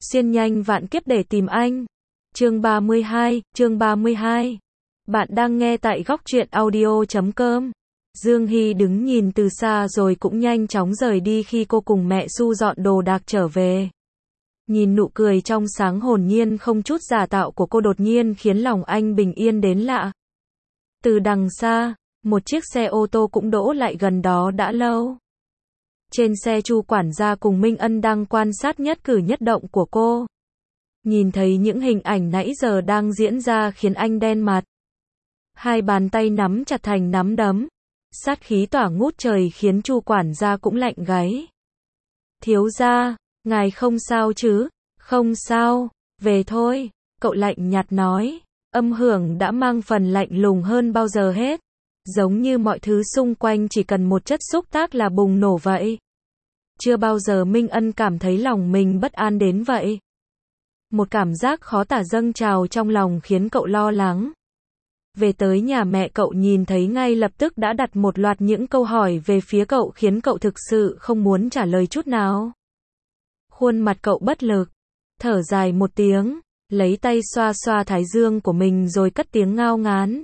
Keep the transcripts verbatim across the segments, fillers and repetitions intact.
Xuyên nhanh vạn kiếp để tìm anh. Chương ba mươi hai, chương ba mươi hai. Bạn đang nghe tại góc truyện audio chấm com. Dương Hy đứng nhìn từ xa rồi cũng nhanh chóng rời đi khi cô cùng mẹ Su dọn đồ đạc trở về. Nhìn nụ cười trong sáng hồn nhiên không chút giả tạo của cô đột nhiên khiến lòng anh bình yên đến lạ. Từ đằng xa, một chiếc xe ô tô cũng đỗ lại gần đó đã lâu. Trên xe Chu quản gia cùng Minh Ân đang quan sát nhất cử nhất động của cô. Nhìn thấy những hình ảnh nãy giờ đang diễn ra khiến anh đen mặt. Hai bàn tay nắm chặt thành nắm đấm. Sát khí tỏa ngút trời khiến Chu quản gia cũng lạnh gáy. Thiếu gia, ngài không sao chứ? Không sao, về thôi, cậu lạnh nhạt nói. Âm hưởng đã mang phần lạnh lùng hơn bao giờ hết. Giống như mọi thứ xung quanh chỉ cần một chất xúc tác là bùng nổ vậy. Chưa bao giờ Minh Ân cảm thấy lòng mình bất an đến vậy. Một cảm giác khó tả dâng trào trong lòng khiến cậu lo lắng. Về tới nhà mẹ cậu nhìn thấy ngay lập tức đã đặt một loạt những câu hỏi về phía cậu khiến cậu thực sự không muốn trả lời chút nào. Khuôn mặt cậu bất lực, thở dài một tiếng, lấy tay xoa xoa thái dương của mình rồi cất tiếng ngao ngán.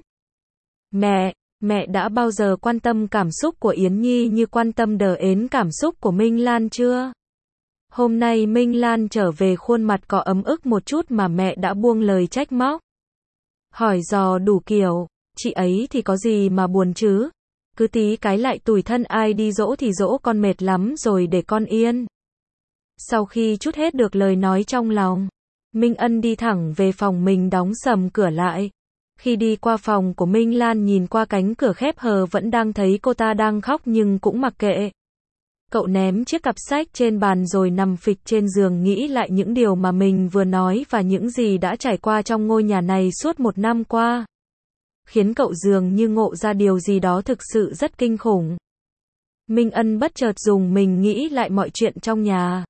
Mẹ, mẹ đã bao giờ quan tâm cảm xúc của Yến Nhi như quan tâm đờ ến cảm xúc của Minh Lan chưa? Hôm nay Minh Lan trở về khuôn mặt có ấm ức một chút mà mẹ đã buông lời trách móc. Hỏi dò đủ kiểu, chị ấy thì có gì mà buồn chứ? Cứ tí cái lại tủi thân ai đi dỗ thì dỗ con mệt lắm rồi để con yên. Sau khi trút hết được lời nói trong lòng, Minh Ân đi thẳng về phòng mình đóng sầm cửa lại. Khi đi qua phòng của Minh Lan nhìn qua cánh cửa khép hờ vẫn đang thấy cô ta đang khóc nhưng cũng mặc kệ. Cậu ném chiếc cặp sách trên bàn rồi nằm phịch trên giường nghĩ lại những điều mà mình vừa nói và những gì đã trải qua trong ngôi nhà này suốt một năm qua. Khiến cậu dường như ngộ ra điều gì đó thực sự rất kinh khủng. Minh Ân bất chợt dùng mình nghĩ lại mọi chuyện trong nhà.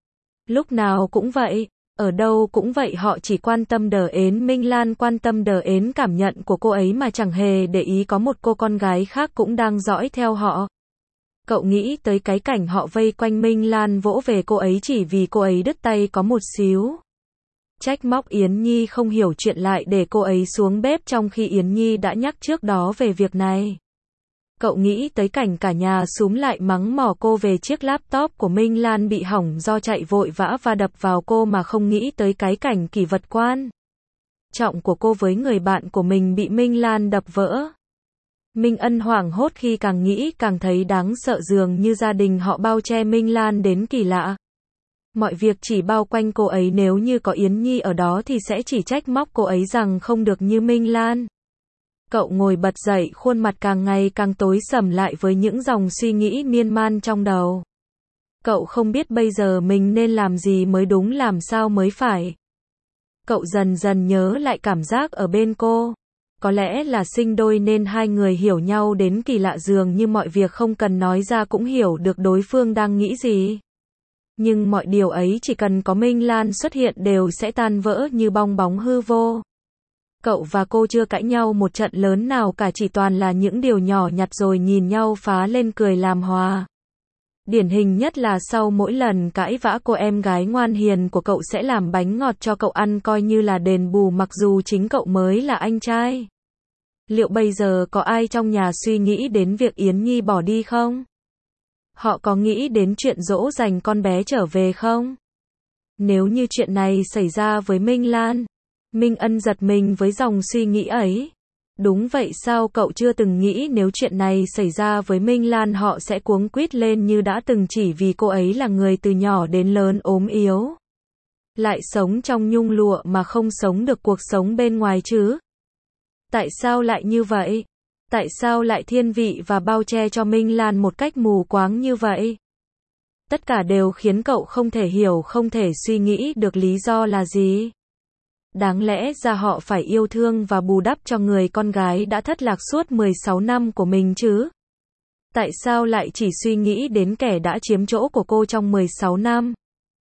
Lúc nào cũng vậy, ở đâu cũng vậy họ chỉ quan tâm đờ ến Minh Lan quan tâm đờ ến cảm nhận của cô ấy mà chẳng hề để ý có một cô con gái khác cũng đang dõi theo họ. Cậu nghĩ tới cái cảnh họ vây quanh Minh Lan vỗ về cô ấy chỉ vì cô ấy đứt tay có một xíu. Trách móc Yến Nhi không hiểu chuyện lại để cô ấy xuống bếp trong khi Yến Nhi đã nhắc trước đó về việc này. Cậu nghĩ tới cảnh cả nhà xúm lại mắng mỏ cô về chiếc laptop của Minh Lan bị hỏng do chạy vội vã và đập vào cô mà không nghĩ tới cái cảnh kỷ vật quan trọng của cô với người bạn của mình bị Minh Lan đập vỡ. Minh Ân hoảng hốt khi càng nghĩ càng thấy đáng sợ dường như gia đình họ bao che Minh Lan đến kỳ lạ. Mọi việc chỉ bao quanh cô ấy nếu như có Yến Nhi ở đó thì sẽ chỉ trách móc cô ấy rằng không được như Minh Lan. Cậu ngồi bật dậy khuôn mặt càng ngày càng tối sầm lại với những dòng suy nghĩ miên man trong đầu. Cậu không biết bây giờ mình nên làm gì mới đúng làm sao mới phải. Cậu dần dần nhớ lại cảm giác ở bên cô. Có lẽ là sinh đôi nên hai người hiểu nhau đến kỳ lạ dường như mọi việc không cần nói ra cũng hiểu được đối phương đang nghĩ gì. Nhưng mọi điều ấy chỉ cần có Minh Lan xuất hiện đều sẽ tan vỡ như bong bóng hư vô. Cậu và cô chưa cãi nhau một trận lớn nào cả chỉ toàn là những điều nhỏ nhặt rồi nhìn nhau phá lên cười làm hòa. Điển hình nhất là sau mỗi lần cãi vã cô em gái ngoan hiền của cậu sẽ làm bánh ngọt cho cậu ăn coi như là đền bù mặc dù chính cậu mới là anh trai. Liệu bây giờ có ai trong nhà suy nghĩ đến việc Yến Nhi bỏ đi không? Họ có nghĩ đến chuyện dỗ dành con bé trở về không? Nếu như chuyện này xảy ra với Minh Lan, Minh Ân giật mình với dòng suy nghĩ ấy. Đúng vậy sao cậu chưa từng nghĩ nếu chuyện này xảy ra với Minh Lan họ sẽ cuống quýt lên như đã từng chỉ vì cô ấy là người từ nhỏ đến lớn ốm yếu. Lại sống trong nhung lụa mà không sống được cuộc sống bên ngoài chứ? Tại sao lại như vậy? Tại sao lại thiên vị và bao che cho Minh Lan một cách mù quáng như vậy? Tất cả đều khiến cậu không thể hiểu không thể suy nghĩ được lý do là gì. Đáng lẽ ra họ phải yêu thương và bù đắp cho người con gái đã thất lạc suốt mười sáu năm của mình chứ. Tại sao lại chỉ suy nghĩ đến kẻ đã chiếm chỗ của cô trong mười sáu năm?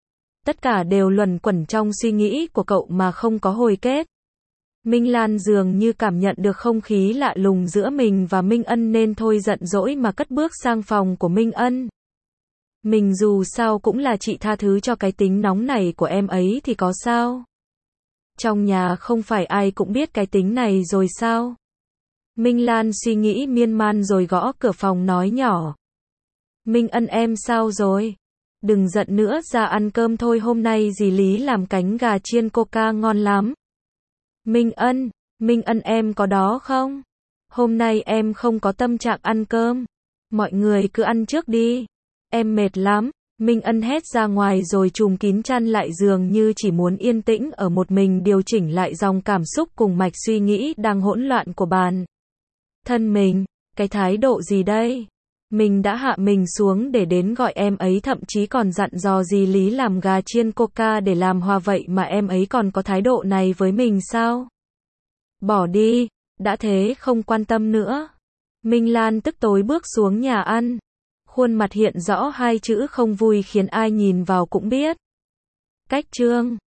Tất cả đều luẩn quẩn trong suy nghĩ của cậu mà không có hồi kết. Minh Lan dường như cảm nhận được không khí lạ lùng giữa mình và Minh Ân nên thôi giận dỗi mà cất bước sang phòng của Minh Ân. Mình dù sao cũng là chị, tha thứ cho cái tính nóng này của em ấy thì có sao? Trong nhà không phải ai cũng biết cái tính này rồi sao? Minh Lan suy nghĩ miên man rồi gõ cửa phòng nói nhỏ. Minh Ân em sao rồi? Đừng giận nữa, ra ăn cơm thôi, hôm nay dì Lý làm cánh gà chiên coca ngon lắm. Minh Ân, Minh Ân em có đó không? Hôm nay em không có tâm trạng ăn cơm. Mọi người cứ ăn trước đi. Em mệt lắm. Minh Ân hét ra ngoài rồi trùm kín chăn lại giường như chỉ muốn yên tĩnh ở một mình, điều chỉnh lại dòng cảm xúc cùng mạch suy nghĩ đang hỗn loạn của bản thân mình. Cái thái độ gì đây? Mình đã hạ mình xuống để đến gọi em ấy, thậm chí còn dặn dò dì Lý làm gà chiên coca để làm hòa, vậy mà em ấy còn có thái độ này với mình sao? Bỏ đi, đã thế không quan tâm nữa. Minh Lan tức tối bước xuống nhà ăn. Khuôn mặt hiện rõ hai chữ không vui khiến ai nhìn vào cũng biết. Cách chương